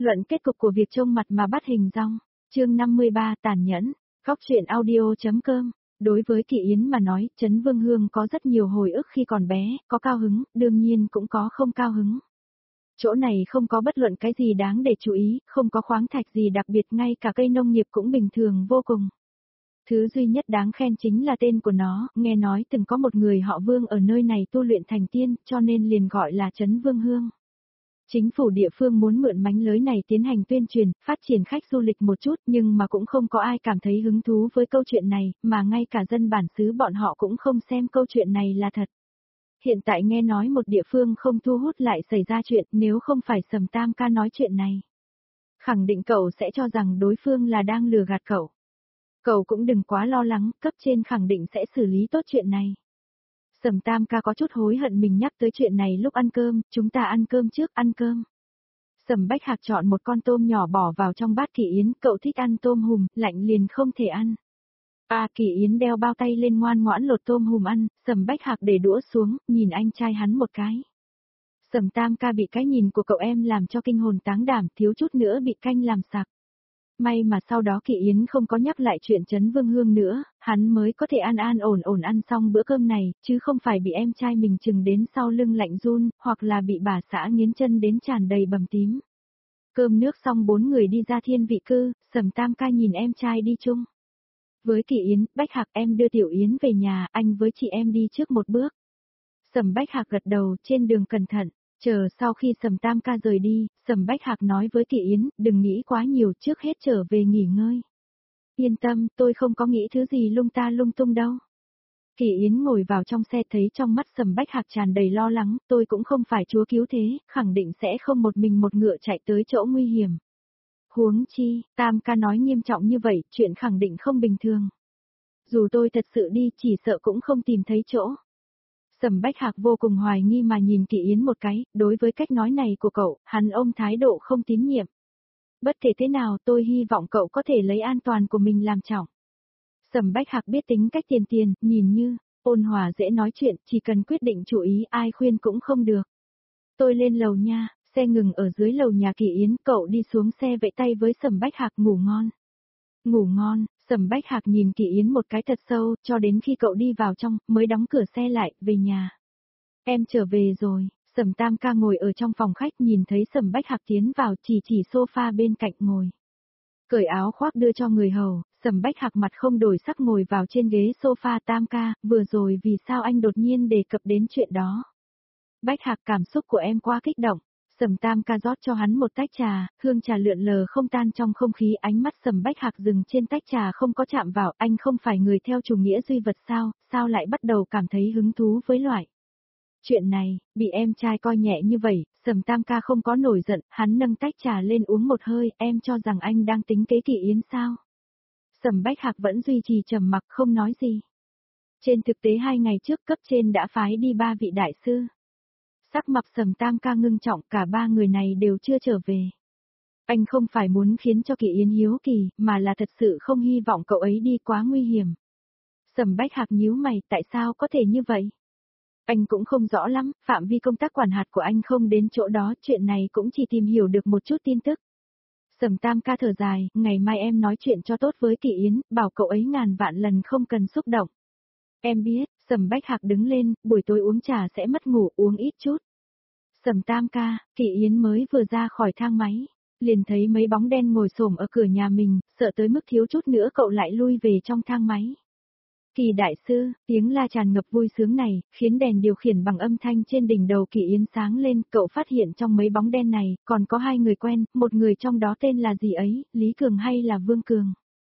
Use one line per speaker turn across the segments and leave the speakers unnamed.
Luận kết cục của việc trông mặt mà bắt hình dong. Chương 53 tàn nhẫn. Góc truyện audio.com. Đối với Kỳ Yến mà nói, Trấn Vương Hương có rất nhiều hồi ức khi còn bé, có cao hứng, đương nhiên cũng có không cao hứng. Chỗ này không có bất luận cái gì đáng để chú ý, không có khoáng thạch gì đặc biệt, ngay cả cây nông nghiệp cũng bình thường vô cùng. Thứ duy nhất đáng khen chính là tên của nó, nghe nói từng có một người họ Vương ở nơi này tu luyện thành tiên, cho nên liền gọi là Trấn Vương Hương. Chính phủ địa phương muốn mượn mánh lới này tiến hành tuyên truyền, phát triển khách du lịch một chút, nhưng mà cũng không có ai cảm thấy hứng thú với câu chuyện này, mà ngay cả dân bản xứ bọn họ cũng không xem câu chuyện này là thật. Hiện tại nghe nói một địa phương không thu hút lại xảy ra chuyện, nếu không phải Sầm Tam ca nói chuyện này, khẳng định cậu sẽ cho rằng đối phương là đang lừa gạt cậu. Cậu cũng đừng quá lo lắng, cấp trên khẳng định sẽ xử lý tốt chuyện này. Sầm Tam ca có chút hối hận mình nhắc tới chuyện này lúc ăn cơm, chúng ta ăn cơm trước, ăn cơm. Sầm Bách Hạc chọn một con tôm nhỏ bỏ vào trong bát Kỳ Yến, cậu thích ăn tôm hùm, lạnh liền không thể ăn. Kỳ Yến đeo bao tay lên ngoan ngoãn lột tôm hùm ăn, Sầm Bách Hạc để đũa xuống, nhìn anh trai hắn một cái. Sầm Tam ca bị cái nhìn của cậu em làm cho kinh hồn táng đảm, thiếu chút nữa bị canh làm sặc. May mà sau đó Kỳ Yến không có nhắc lại chuyện Trấn Vương Hương nữa, hắn mới có thể an an ổn ổn ăn xong bữa cơm này, chứ không phải bị em trai mình chừng đến sau lưng lạnh run, hoặc là bị bà xã nghiến chân đến tràn đầy bầm tím. Cơm nước xong 4 người đi ra Thiên Vị Cư, Sầm Tam ca nhìn em trai đi chung. Với Kỳ Yến, Bách Hạc em đưa Tiểu Yến về nhà, anh với chị em đi trước một bước. Sầm Bách Hạc gật đầu, trên đường cẩn thận. Chờ sau khi Sầm Tam ca rời đi, Sầm Bách Hạc nói với Kỳ Yến, đừng nghĩ quá nhiều, trước hết trở về nghỉ ngơi. Yên tâm, tôi không có nghĩ thứ gì lung ta lung tung đâu. Kỳ Yến ngồi vào trong xe thấy trong mắt Sầm Bách Hạc tràn đầy lo lắng, tôi cũng không phải chúa cứu thế, khẳng định sẽ không một mình một ngựa chạy tới chỗ nguy hiểm. Huống chi, Tam ca nói nghiêm trọng như vậy, chuyện khẳng định không bình thường. Dù tôi thật sự đi, chỉ sợ cũng không tìm thấy chỗ. Sầm Bách Hạc vô cùng hoài nghi mà nhìn Kỳ Yến một cái, đối với cách nói này của cậu, hắn ôm thái độ không tín nhiệm. Bất kể thế nào tôi hy vọng cậu có thể lấy an toàn của mình làm trọng. Sầm Bách Hạc biết tính cách tiền, nhìn như, ôn hòa dễ nói chuyện, chỉ cần quyết định chủ ý ai khuyên cũng không được. Tôi lên lầu nha, xe ngừng ở dưới lầu nhà Kỳ Yến, cậu đi xuống xe vẫy tay với Sầm Bách Hạc ngủ ngon. Ngủ ngon, Sầm Bách Hạc nhìn Kỳ Yến một cái thật sâu, cho đến khi cậu đi vào trong, mới đóng cửa xe lại, về nhà. Em trở về rồi, Sầm Tam ca ngồi ở trong phòng khách nhìn thấy Sầm Bách Hạc tiến vào, chỉ sofa bên cạnh ngồi. Cởi áo khoác đưa cho người hầu, Sầm Bách Hạc mặt không đổi sắc ngồi vào trên ghế sofa. Tam ca, vừa rồi vì sao anh đột nhiên đề cập đến chuyện đó? Bách Hạc, cảm xúc của em quá kích động. Sầm Tam ca rót cho hắn một tách trà, hương trà lượn lờ không tan trong không khí, ánh mắt Sầm Bách Hạc dừng trên tách trà không có chạm vào, anh không phải người theo chủ nghĩa duy vật sao lại bắt đầu cảm thấy hứng thú với loại chuyện này, bị em trai coi nhẹ như vậy, Sầm Tam ca không có nổi giận, hắn nâng tách trà lên uống một hơi, em cho rằng anh đang tính kế Kỳ Yến sao? Sầm Bách Hạc vẫn duy trì trầm mặc không nói gì. Trên thực tế 2 ngày trước cấp trên đã phái đi 3 vị đại sư. Sắc mặt Sầm Tam ca ngưng trọng, cả 3 người này đều chưa trở về. Anh không phải muốn khiến cho Kỳ Yến hiếu kỳ, mà là thật sự không hy vọng cậu ấy đi quá nguy hiểm. Sầm Bách Hạc nhíu mày, tại sao có thể như vậy? Anh cũng không rõ lắm, phạm vi công tác quản hạt của anh không đến chỗ đó, chuyện này cũng chỉ tìm hiểu được một chút tin tức. Sầm Tam ca thở dài, ngày mai em nói chuyện cho tốt với Kỳ Yến, bảo cậu ấy ngàn vạn lần không cần xúc động. Em biết, Sầm Bách Hạc đứng lên, buổi tối uống trà sẽ mất ngủ, uống ít chút. Sầm Tam ca, Kỳ Yến mới vừa ra khỏi thang máy, liền thấy mấy bóng đen ngồi xổm ở cửa nhà mình, sợ tới mức thiếu chút nữa cậu lại lui về trong thang máy. Kỳ đại sư, tiếng la tràn ngập vui sướng này, khiến đèn điều khiển bằng âm thanh trên đỉnh đầu Kỳ Yến sáng lên, cậu phát hiện trong mấy bóng đen này, còn có 2 người quen, một người trong đó tên là gì ấy, Lý Cường hay là Vương Cường.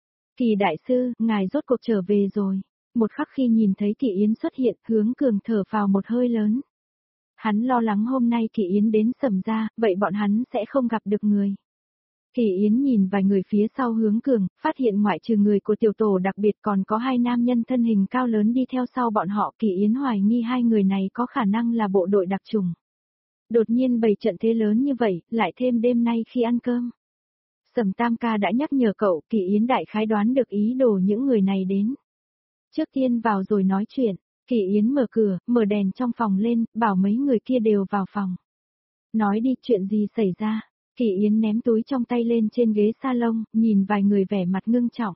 Kỳ đại sư, ngài rốt cuộc trở về rồi. Một khắc khi nhìn thấy Kỳ Yến xuất hiện, Hướng Cường thở phào một hơi lớn. Hắn lo lắng hôm nay Kỳ Yến đến Sầm gia, vậy bọn hắn sẽ không gặp được người. Kỳ Yến nhìn vài người phía sau Hướng Cường, phát hiện ngoại trừ người của tiểu tổ đặc biệt còn có 2 nam nhân thân hình cao lớn đi theo sau bọn họ. Kỳ Yến hoài nghi 2 người này có khả năng là bộ đội đặc chủng. Đột nhiên bày trận thế lớn như vậy, lại thêm đêm nay khi ăn cơm. Sầm Tam ca đã nhắc nhở cậu, Kỳ Yến đại khái đoán được ý đồ những người này đến. Trước tiên vào rồi nói chuyện, Kỳ Yến mở cửa, mở đèn trong phòng lên, bảo mấy người kia đều vào phòng. Nói đi, chuyện gì xảy ra? Kỳ Yến ném túi trong tay lên trên ghế salon, nhìn vài người vẻ mặt ngưng trọng.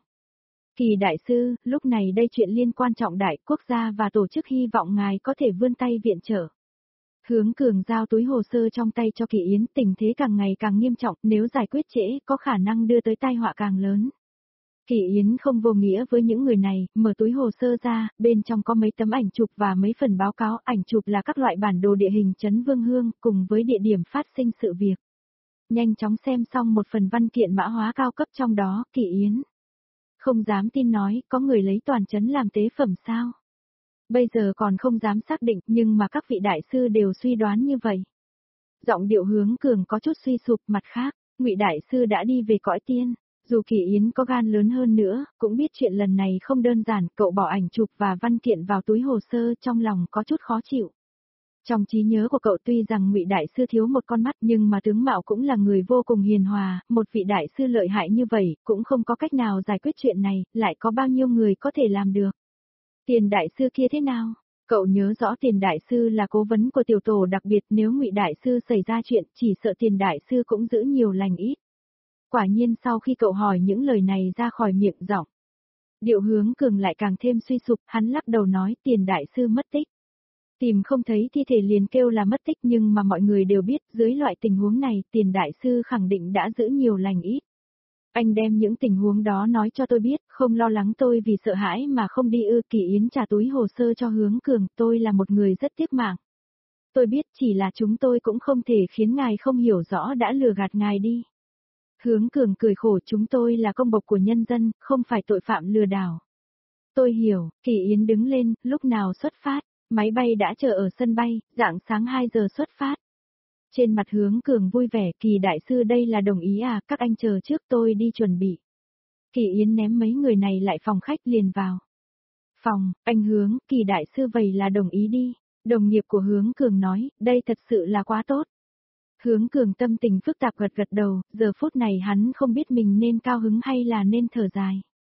Kỳ đại sư, lúc này đây chuyện liên quan trọng đại quốc gia và tổ chức hy vọng ngài có thể vươn tay viện trợ. Hướng Cường giao túi hồ sơ trong tay cho Kỳ Yến, tình thế càng ngày càng nghiêm trọng, nếu giải quyết trễ có khả năng đưa tới tai họa càng lớn. Kỳ Yến không vô nghĩa với những người này, mở túi hồ sơ ra, bên trong có mấy tấm ảnh chụp và mấy phần báo cáo, ảnh chụp là các loại bản đồ địa hình trấn Vương Hương, cùng với địa điểm phát sinh sự việc. Nhanh chóng xem xong một phần văn kiện mã hóa cao cấp trong đó, Kỳ Yến không dám tin nói, có người lấy toàn trấn làm tế phẩm sao? Bây giờ còn không dám xác định, nhưng mà các vị đại sư đều suy đoán như vậy. Giọng điệu Hướng Cường có chút suy sụp, mặt khác, Ngụy đại sư đã đi về cõi tiên. Dù Kỳ Yến có gan lớn hơn nữa, cũng biết chuyện lần này không đơn giản, cậu bỏ ảnh chụp và văn kiện vào túi hồ sơ, trong lòng có chút khó chịu. Trong trí nhớ của cậu tuy rằng Ngụy đại sư thiếu một con mắt, nhưng mà tướng mạo cũng là người vô cùng hiền hòa, một vị đại sư lợi hại như vậy, cũng không có cách nào giải quyết chuyện này, lại có bao nhiêu người có thể làm được. Tiền đại sư kia thế nào? Cậu nhớ rõ Tiền đại sư là cố vấn của tiểu tổ đặc biệt, nếu Ngụy đại sư xảy ra chuyện, chỉ sợ Tiền đại sư cũng giữ nhiều lành ít. Quả nhiên sau khi cậu hỏi những lời này ra khỏi miệng giọng, điệu Hướng Cường lại càng thêm suy sụp, hắn lắc đầu nói Tiền đại sư mất tích. Tìm không thấy thi thể liền kêu là mất tích, nhưng mà mọi người đều biết dưới loại tình huống này Tiền đại sư khẳng định đã giữ nhiều lành ít. Anh đem những tình huống đó nói cho tôi biết, không lo lắng tôi vì sợ hãi mà không đi ư. Kỳ Yến trả túi hồ sơ cho Hướng Cường, tôi là một người rất tiếc mạng. Tôi biết chỉ là chúng tôi cũng không thể khiến ngài không hiểu rõ đã lừa gạt ngài đi. Hướng Cường cười khổ, chúng tôi là công bộc của nhân dân, không phải tội phạm lừa đảo. Tôi hiểu. Kỳ Yến đứng lên, lúc nào xuất phát? Máy bay đã chờ ở sân bay, rạng sáng 2 giờ xuất phát. Trên mặt Hướng Cường vui vẻ, Kỳ đại sư đây là đồng ý à, các anh chờ trước tôi đi chuẩn bị. Kỳ Yến ném mấy người này lại phòng khách liền vào. Phòng, anh Hướng, Kỳ đại sư vậy là đồng ý đi. Đồng nghiệp của Hướng Cường nói, đây thật sự là quá tốt. Hướng Cường tâm tình phức tạp gật gật đầu, giờ phút này hắn không biết mình nên cao hứng hay là nên thở dài.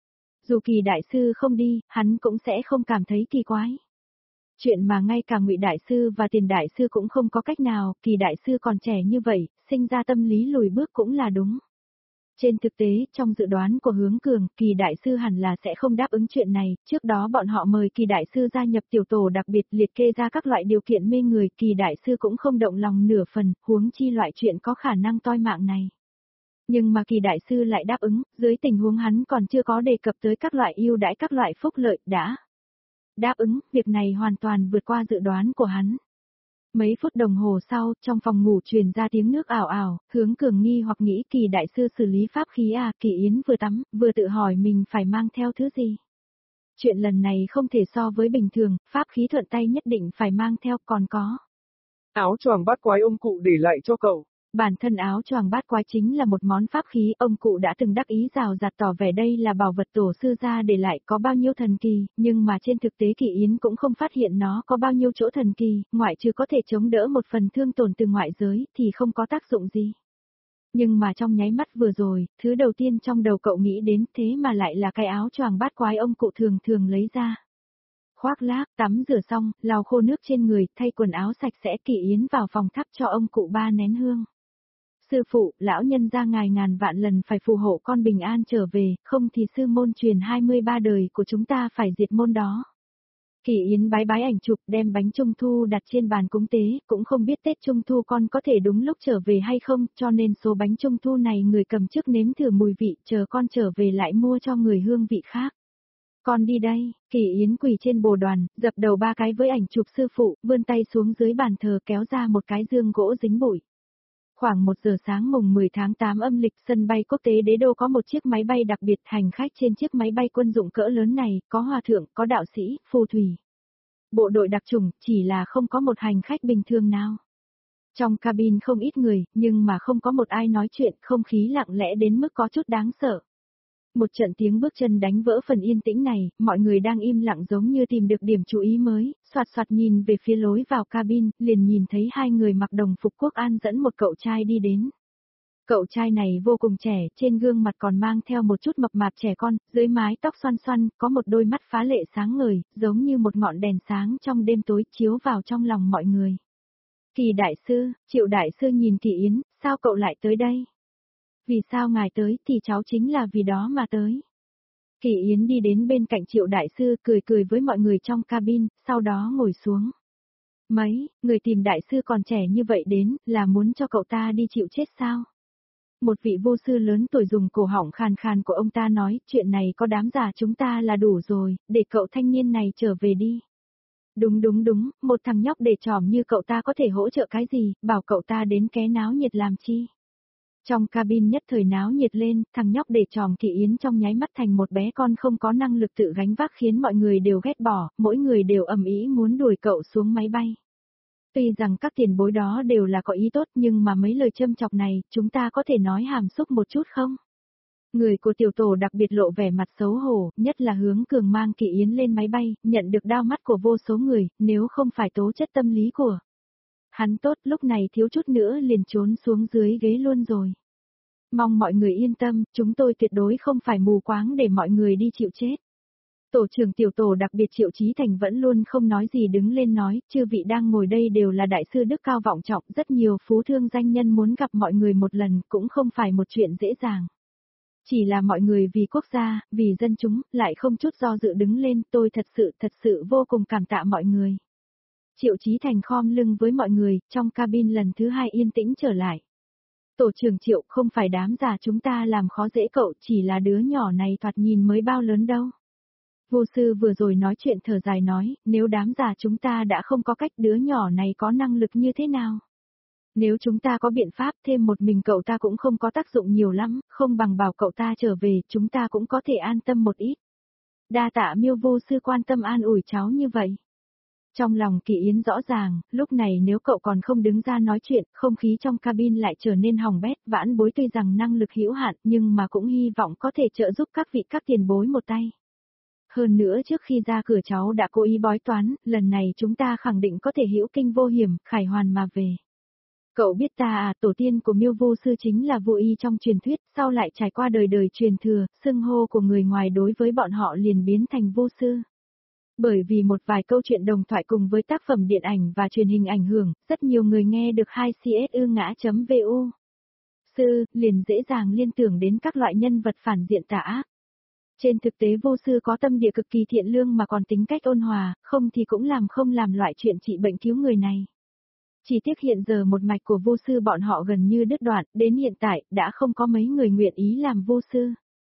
Dù Kỳ đại sư không đi, hắn cũng sẽ không cảm thấy kỳ quái. Chuyện mà ngay cả Ngụy đại sư và Tiền đại sư cũng không có cách nào, Kỳ đại sư còn trẻ như vậy, sinh ra tâm lý lùi bước cũng là đúng. Trên thực tế, trong dự đoán của Hướng Cường, Kỳ đại sư hẳn là sẽ không đáp ứng chuyện này, trước đó bọn họ mời Kỳ đại sư gia nhập tiểu tổ đặc biệt, liệt kê ra các loại điều kiện mê người, Kỳ đại sư cũng không động lòng nửa phần, huống chi loại chuyện có khả năng toi mạng này. Nhưng mà Kỳ đại sư lại đáp ứng, dưới tình huống hắn còn chưa có đề cập tới các loại ưu đãi, các loại phúc lợi, đã đáp ứng, việc này hoàn toàn vượt qua dự đoán của hắn. Mấy phút đồng hồ sau, trong phòng ngủ truyền ra tiếng nước ảo ảo, Hướng Cường nghi hoặc nghĩ Kỳ đại sư xử lý pháp khí à, Kỳ Yến vừa tắm, vừa tự hỏi mình phải mang theo thứ gì. Chuyện lần này không thể so với bình thường, pháp khí thuận tay nhất định phải mang theo, còn có
áo choàng bát quái ông cụ để lại cho cậu.
Bản thân áo choàng bát quái chính là một món pháp khí, ông cụ đã từng đắc ý rào rạt tỏ vẻ đây là bảo vật tổ sư gia để lại có bao nhiêu thần kỳ, nhưng mà trên thực tế Kỳ Yến cũng không phát hiện nó có bao nhiêu chỗ thần kỳ, ngoại trừ có thể chống đỡ một phần thương tổn từ ngoại giới thì không có tác dụng gì. Nhưng mà trong nháy mắt vừa rồi, thứ đầu tiên trong đầu cậu nghĩ đến thế mà lại là cái áo choàng bát quái ông cụ thường thường lấy ra. Khoác lác, tắm rửa xong, lau khô nước trên người, thay quần áo sạch sẽ, Kỳ Yến vào phòng thắp cho ông cụ 3 nén hương. Sư phụ, lão nhân gia ngài ngàn vạn lần phải phù hộ con bình an trở về, không thì sư môn truyền 23 đời của chúng ta phải diệt môn đó. Kỳ Yến bái bái ảnh chụp, đem bánh trung thu đặt trên bàn cúng tế, cũng không biết Tết trung thu con có thể đúng lúc trở về hay không, cho nên số bánh trung thu này người cầm trước nếm thử mùi vị, chờ con trở về lại mua cho người hương vị khác. Con đi đây. Kỳ Yến quỳ trên bồ đoàn, dập đầu 3 cái với ảnh chụp sư phụ, vươn tay xuống dưới bàn thờ kéo ra một cái dương gỗ dính bụi. Khoảng 1 giờ sáng mùng 10 tháng 8 âm lịch, sân bay quốc tế Đế Đô có một chiếc máy bay đặc biệt, hành khách trên chiếc máy bay quân dụng cỡ lớn này, có hòa thượng, có đạo sĩ, phù thủy. Bộ đội đặc chủng, chỉ là không có một hành khách bình thường nào. Trong cabin không ít người, nhưng mà không có một ai nói chuyện, không khí lặng lẽ đến mức có chút đáng sợ. Một trận tiếng bước chân đánh vỡ phần yên tĩnh này, mọi người đang im lặng giống như tìm được điểm chú ý mới, soạt soạt nhìn về phía lối vào cabin, liền nhìn thấy 2 người mặc đồng phục quốc an dẫn một cậu trai đi đến. Cậu trai này vô cùng trẻ, trên gương mặt còn mang theo một chút mập mạp trẻ con, dưới mái tóc xoăn xoăn, có một đôi mắt phá lệ sáng ngời, giống như một ngọn đèn sáng trong đêm tối chiếu vào trong lòng mọi người. Kỳ đại sư, Triệu đại sư nhìn Kỳ Yến, sao cậu lại tới đây? Vì sao ngài tới thì cháu chính là vì đó mà tới. Kỳ Yến đi đến bên cạnh Triệu đại sư cười cười với mọi người trong cabin, sau đó ngồi xuống. Mấy, người tìm đại sư còn trẻ như vậy đến, là muốn cho cậu ta đi chịu chết sao? Một vị vô sư lớn tuổi dùng cổ họng khàn khàn của ông ta nói, chuyện này có đám già chúng ta là đủ rồi, để cậu thanh niên này trở về đi. Đúng, một thằng nhóc để tròm như cậu ta có thể hỗ trợ cái gì, bảo cậu ta đến ké náo nhiệt làm chi. Trong cabin nhất thời náo nhiệt lên, thằng nhóc để tròm Kỳ Yến trong nháy mắt thành một bé con không có năng lực tự gánh vác khiến mọi người đều ghét bỏ, mỗi người đều ầm ĩ muốn đuổi cậu xuống máy bay. Tuy rằng các tiền bối đó đều là có ý tốt nhưng mà mấy lời châm chọc này, chúng ta có thể nói hàm xúc một chút không? Người của tiểu tổ đặc biệt lộ vẻ mặt xấu hổ, nhất là Hướng Cường mang Kỳ Yến lên máy bay, nhận được đao mắt của vô số người, nếu không phải tố chất tâm lý của hắn tốt lúc này thiếu chút nữa liền trốn xuống dưới ghế luôn rồi. Mong mọi người yên tâm, chúng tôi tuyệt đối không phải mù quáng để mọi người đi chịu chết. Tổ trưởng tiểu tổ đặc biệt Triệu Chí Thành vẫn luôn không nói gì đứng lên nói, chư vị đang ngồi đây đều là đại sư đức cao vọng trọng, rất nhiều phú thương danh nhân muốn gặp mọi người một lần cũng không phải một chuyện dễ dàng. Chỉ là mọi người vì quốc gia, vì dân chúng, lại không chút do dự đứng lên, tôi thật sự vô cùng cảm tạ mọi người. Triệu Chí Thành khom lưng với mọi người, trong cabin lần thứ hai yên tĩnh trở lại. Tổ trưởng Triệu không phải đám già chúng ta làm khó dễ cậu, chỉ là đứa nhỏ này thoạt nhìn mới bao lớn đâu. Vô sư vừa rồi nói chuyện thở dài nói, nếu đám già chúng ta đã không có cách đứa nhỏ này có năng lực như thế nào? Nếu chúng ta có biện pháp thêm một mình cậu ta cũng không có tác dụng nhiều lắm, không bằng bảo cậu ta trở về, chúng ta cũng có thể an tâm một ít. Đa tạ Miêu vô sư quan tâm an ủi cháu như vậy. Trong lòng Kỳ Yến rõ ràng, lúc này nếu cậu còn không đứng ra nói chuyện, không khí trong cabin lại trở nên hỏng bét, vãn bối tuy rằng năng lực hữu hạn nhưng mà cũng hy vọng có thể trợ giúp các tiền bối một tay. Hơn nữa trước khi ra cửa cháu đã cố ý bói toán, lần này chúng ta khẳng định có thể hữu kinh vô hiểm, khải hoàn mà về. Cậu biết ta à, tổ tiên của Miêu vô sư chính là vô y trong truyền thuyết, sau lại trải qua đời đời truyền thừa, xưng hô của người ngoài đối với bọn họ liền biến thành vô sư. Bởi vì một vài câu chuyện đồng thoại cùng với tác phẩm điện ảnh và truyền hình ảnh hưởng, rất nhiều người nghe được 2CSU ngã.vu. Sư, liền dễ dàng liên tưởng đến các loại nhân vật phản diện tà ác. Trên thực tế vô sư có tâm địa cực kỳ thiện lương mà còn tính cách ôn hòa, không thì cũng không làm loại chuyện trị bệnh cứu người này. Chỉ tiếc hiện giờ một mạch của vô sư bọn họ gần như đứt đoạn, đến hiện tại, đã không có mấy người nguyện ý làm vô sư.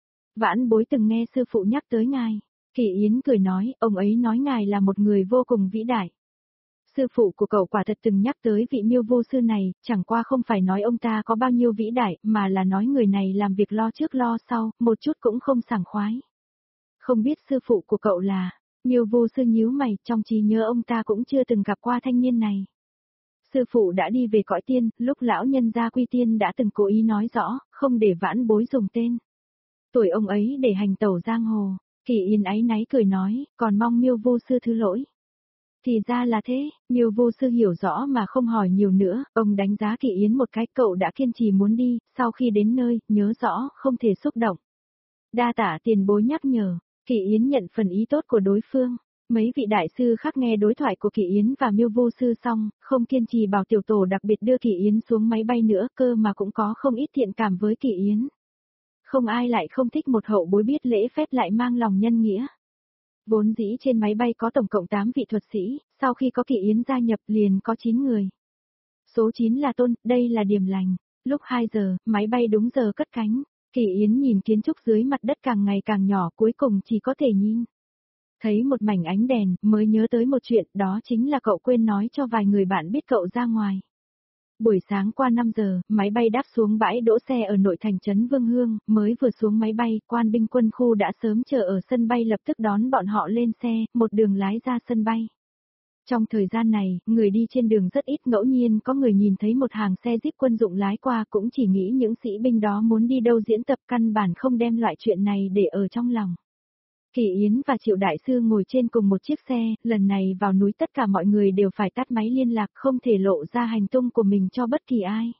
Vãn bối từng nghe sư phụ nhắc tới ngài. Kỳ Yến cười nói, ông ấy nói ngài là một người vô cùng vĩ đại. Sư phụ của cậu quả thật từng nhắc tới vị Miêu vô sư này, chẳng qua không phải nói ông ta có bao nhiêu vĩ đại, mà là nói người này làm việc lo trước lo sau, một chút cũng không sảng khoái. Không biết sư phụ của cậu là, Miêu vô sư nhíu mày, trong trí nhớ ông ta cũng chưa từng gặp qua thanh niên này. Sư phụ đã đi về cõi tiên, lúc lão nhân gia quy tiên đã từng cố ý nói rõ, không để vãn bối dùng tên. Tuổi ông ấy để hành tẩu giang hồ. Kỳ Yến áy náy cười nói, còn mong Miêu vô sư thứ lỗi. Thì ra là thế, Miêu vô sư hiểu rõ mà không hỏi nhiều nữa, ông đánh giá Kỳ Yến một cái, cậu đã kiên trì muốn đi, sau khi đến nơi, nhớ rõ, không thể xúc động. Đa tạ tiền bối nhắc nhở, Kỳ Yến nhận phần ý tốt của đối phương. Mấy vị đại sư khác nghe đối thoại của Kỳ Yến và Miêu vô sư xong, không kiên trì bảo tiểu tổ đặc biệt đưa Kỳ Yến xuống máy bay nữa, cơ mà cũng có không ít thiện cảm với Kỳ Yến. Không ai lại không thích một hậu bối biết lễ phép lại mang lòng nhân nghĩa. Vốn dĩ trên máy bay có tổng cộng 8 vị thuật sĩ, sau khi có Kỳ Yến gia nhập liền có 9 người. Số 9 là Tôn, đây là điểm lành. Lúc 2 giờ, máy bay đúng giờ cất cánh. Kỳ Yến nhìn kiến trúc dưới mặt đất càng ngày càng nhỏ, cuối cùng chỉ có thể nhìn thấy một mảnh ánh đèn, mới nhớ tới một chuyện, đó chính là cậu quên nói cho vài người bạn biết cậu ra ngoài. Buổi sáng qua 5 giờ, máy bay đáp xuống bãi đỗ xe ở nội thành trấn Vương Hương, mới vừa xuống máy bay, quan binh quân khu đã sớm chờ ở sân bay lập tức đón bọn họ lên xe, một đường lái ra sân bay. Trong thời gian này, người đi trên đường rất ít, ngẫu nhiên có người nhìn thấy một hàng xe jeep quân dụng lái qua, cũng chỉ nghĩ những sĩ binh đó muốn đi đâu diễn tập, căn bản không đem loại chuyện này để ở trong lòng. Kỳ Yến và Triệu đại sư ngồi trên cùng một chiếc xe, lần này vào núi tất cả mọi người đều phải tắt máy liên lạc, không thể lộ ra hành tung của mình cho bất kỳ ai.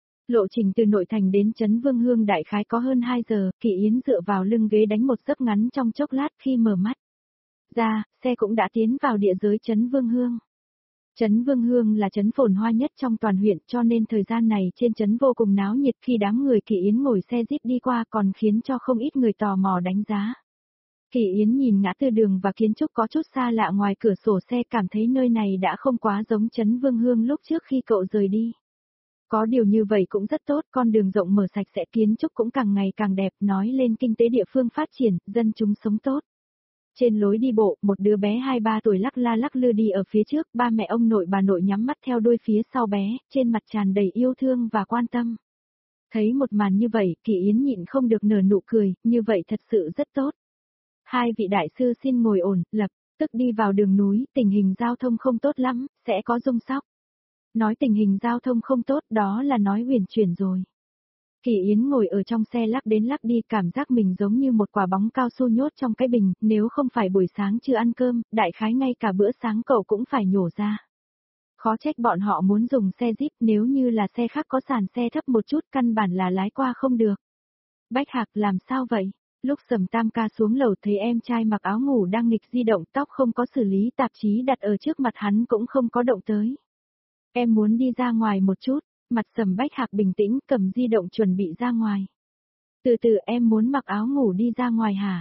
Lộ trình từ nội thành đến trấn Vương Hương đại khái có hơn 2 giờ, Kỳ Yến dựa vào lưng ghế đánh một giấc ngắn trong chốc lát, khi mở mắt ra, xe cũng đã tiến vào địa giới trấn Vương Hương. Trấn Vương Hương là trấn phồn hoa nhất trong toàn huyện cho nên thời gian này trên trấn vô cùng náo nhiệt khi đám người Kỳ Yến ngồi xe jeep đi qua còn khiến cho không ít người tò mò đánh giá. Kỳ Yến nhìn ngã tư đường và kiến trúc có chút xa lạ ngoài cửa sổ xe cảm thấy nơi này đã không quá giống trấn Vương Hương lúc trước khi cậu rời đi. Có điều như vậy cũng rất tốt, con đường rộng mở sạch sẽ kiến trúc cũng càng ngày càng đẹp nói lên kinh tế địa phương phát triển, dân chúng sống tốt. Trên lối đi bộ, một đứa bé 2-3 tuổi lắc la lắc lư đi ở phía trước, ba mẹ ông nội bà nội nhắm mắt theo đuôi phía sau bé, trên mặt tràn đầy yêu thương và quan tâm. Thấy một màn như vậy, Kỳ Yến nhịn không được nở nụ cười, như vậy thật sự rất tốt. Hai vị đại sư xin ngồi ổn, lập tức đi vào đường núi, tình hình giao thông không tốt lắm, sẽ có rung sóc. Nói tình hình giao thông không tốt đó là nói huyền chuyển rồi. Kỳ Yến ngồi ở trong xe lắc đến lắc đi cảm giác mình giống như một quả bóng cao su nhốt trong cái bình, nếu không phải buổi sáng chưa ăn cơm, đại khái ngay cả bữa sáng cậu cũng phải nhổ ra. Khó trách bọn họ muốn dùng xe Jeep nếu như là xe khác có sàn xe thấp một chút căn bản là lái qua không được. Bách Hạc làm sao vậy? Lúc Sầm Tam ca xuống lầu thấy em trai mặc áo ngủ đang nghịch di động tóc không có xử lý tạp chí đặt ở trước mặt hắn cũng không có động tới. Em muốn đi ra ngoài một chút. Mặt Sầm Bách Hạc bình tĩnh cầm di động chuẩn bị ra ngoài. Từ từ em muốn mặc áo ngủ đi ra ngoài hả?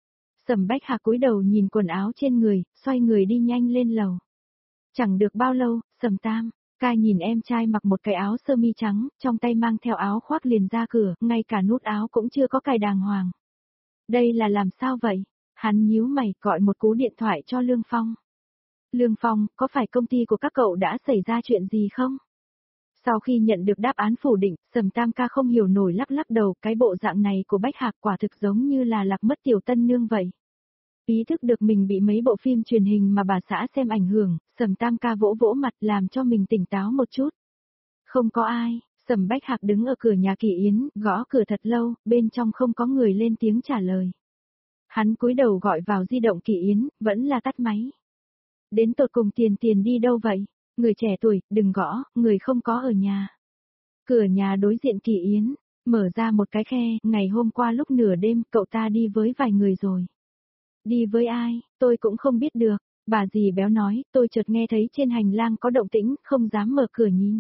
Sầm Bách Hạc cúi đầu nhìn quần áo trên người, xoay người đi nhanh lên lầu. Chẳng được bao lâu, Sầm Tam ca nhìn em trai mặc một cái áo sơ mi trắng, trong tay mang theo áo khoác liền ra cửa, ngay cả nút áo cũng chưa có cài đàng hoàng. Đây là làm sao vậy? Hắn nhíu mày gọi một cú điện thoại cho Lương Phong. Lương Phong, có phải công ty của các cậu đã xảy ra chuyện gì không? Sau khi nhận được đáp án phủ định, Sầm Tam ca không hiểu nổi lắc lắc đầu, cái bộ dạng này của Bách Hạc quả thực giống như là lạc mất tiểu tân nương vậy. Ý thức được mình bị mấy bộ phim truyền hình mà bà xã xem ảnh hưởng, Sầm Tam ca vỗ vỗ mặt làm cho mình tỉnh táo một chút. Không có ai, Sầm Bách Hạc đứng ở cửa nhà Kỳ Yến, gõ cửa thật lâu, bên trong không có người lên tiếng trả lời. Hắn cúi đầu gọi vào di động Kỳ Yến, vẫn là tắt máy. Đến tột cùng tiền đi đâu vậy? Người trẻ tuổi, đừng gõ, người không có ở nhà. Cửa nhà đối diện Kỳ Yến, mở ra một cái khe, ngày hôm qua lúc nửa đêm cậu ta đi với vài người rồi. Đi với ai, tôi cũng không biết được, bà dì béo nói, tôi chợt nghe thấy trên hành lang có động tĩnh, không dám mở cửa nhìn.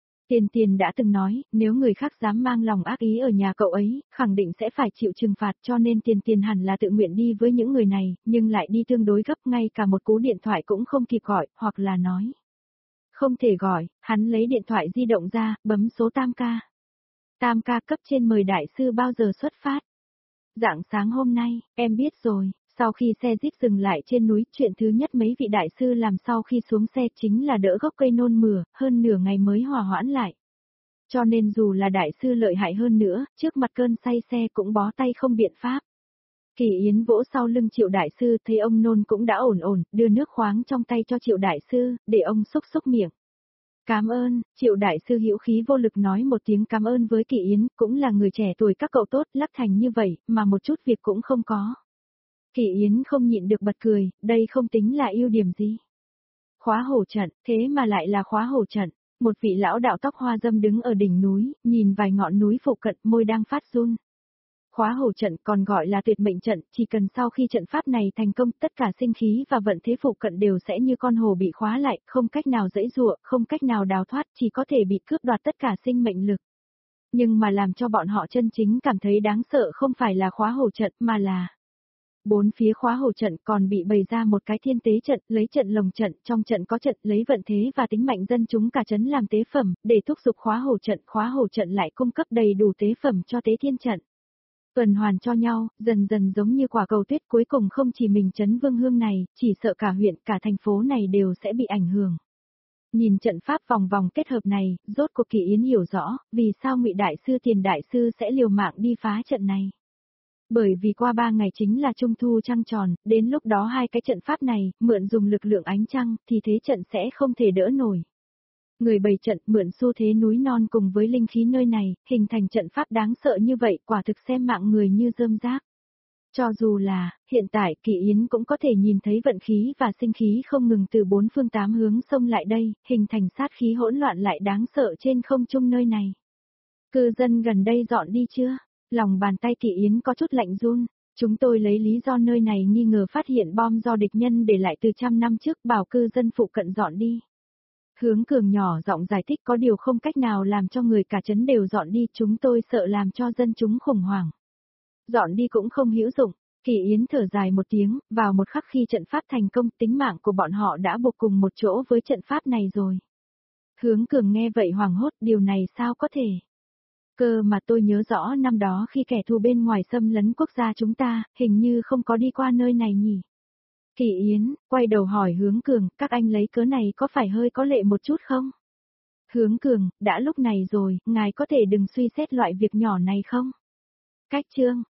Tiền đã từng nói, nếu người khác dám mang lòng ác ý ở nhà cậu ấy, khẳng định sẽ phải chịu trừng phạt cho nên tiền hẳn là tự nguyện đi với những người này, nhưng lại đi tương đối gấp ngay cả một cú điện thoại cũng không kịp gọi, hoặc là nói. Không thể gọi, hắn lấy điện thoại di động ra, bấm số Tam ca. Tam ca cấp trên mời đại sư bao giờ xuất phát? Rạng sáng hôm nay, em biết rồi, sau khi xe jeep dừng lại trên núi, chuyện thứ nhất mấy vị đại sư làm sau khi xuống xe chính là đỡ gốc cây nôn mửa, hơn nửa ngày mới hòa hoãn lại. Cho nên dù là đại sư lợi hại hơn nữa, trước mặt cơn say xe cũng bó tay không biện pháp. Kỳ Yến vỗ sau lưng Triệu đại sư thấy ông nôn cũng đã ổn, đưa nước khoáng trong tay cho Triệu đại sư, để ông xúc miệng. Cảm ơn, Triệu đại sư hữu khí vô lực nói một tiếng cảm ơn với Kỳ Yến, cũng là người trẻ tuổi các cậu tốt, lắc thành như vậy, mà một chút việc cũng không có. Kỳ Yến không nhịn được bật cười, đây không tính là ưu điểm gì. Khóa hổ trận, thế mà lại là khóa hổ trận. Một vị lão đạo tóc hoa dâm đứng ở đỉnh núi, nhìn vài ngọn núi phụ cận, môi đang phát run. Khóa hổ trận còn gọi là tuyệt mệnh trận, chỉ cần sau khi trận pháp này thành công, tất cả sinh khí và vận thế phụ cận đều sẽ như con hồ bị khóa lại, không cách nào giãy giụa, không cách nào đào thoát, chỉ có thể bị cướp đoạt tất cả sinh mệnh lực. Nhưng mà làm cho bọn họ chân chính cảm thấy đáng sợ không phải là khóa hổ trận mà là bốn phía khóa hổ trận còn bị bày ra một cái thiên tế trận, lấy trận lồng trận, trong trận có trận lấy vận thế và tính mạnh dân chúng cả trấn làm tế phẩm, để thúc giục khóa hổ trận lại cung cấp đầy đủ tế phẩm cho tế thiên trận. Tuần hoàn cho nhau, dần dần giống như quả cầu tuyết cuối cùng không chỉ mình trấn Vương Hương này, chỉ sợ cả huyện, cả thành phố này đều sẽ bị ảnh hưởng. Nhìn trận pháp vòng vòng kết hợp này, rốt cuộc Kỳ Yến hiểu rõ, vì sao Ngụy đại sư Tiền đại sư sẽ liều mạng đi phá trận này. Bởi vì qua 3 ngày chính là trung thu trăng tròn, đến lúc đó hai cái trận pháp này, mượn dùng lực lượng ánh trăng, thì thế trận sẽ không thể đỡ nổi. Người bày trận mượn xu thế núi non cùng với linh khí nơi này, hình thành trận pháp đáng sợ như vậy, quả thực xem mạng người như rơm rác. Cho dù là, hiện tại Kỳ Yến cũng có thể nhìn thấy vận khí và sinh khí không ngừng từ 4 phương 8 hướng xông lại đây, hình thành sát khí hỗn loạn lại đáng sợ trên không trung nơi này. Cư dân gần đây dọn đi chưa? Lòng bàn tay Kỳ Yến có chút lạnh run. Chúng tôi lấy lý do nơi này nghi ngờ phát hiện bom do địch nhân để lại từ trăm năm trước bảo cư dân phụ cận dọn đi. Hướng Cường nhỏ giọng giải thích có điều không cách nào làm cho người cả trấn đều dọn đi, chúng tôi sợ làm cho dân chúng khủng hoảng. Dọn đi cũng không hữu dụng. Kỳ Yến thở dài một tiếng, vào một khắc khi trận pháp thành công, tính mạng của bọn họ đã buộc cùng một chỗ với trận pháp này rồi. Hướng Cường nghe vậy hoảng hốt, điều này sao có thể? Cơ mà tôi nhớ rõ năm đó khi kẻ thù bên ngoài xâm lấn quốc gia chúng ta, hình như không có đi qua nơi này nhỉ? Kỳ Yến, quay đầu hỏi Hướng Cường, các anh lấy cớ này có phải hơi có lệ một chút không? Hướng Cường, đã lúc này rồi, ngài có thể đừng suy xét loại việc nhỏ này không? Cách chương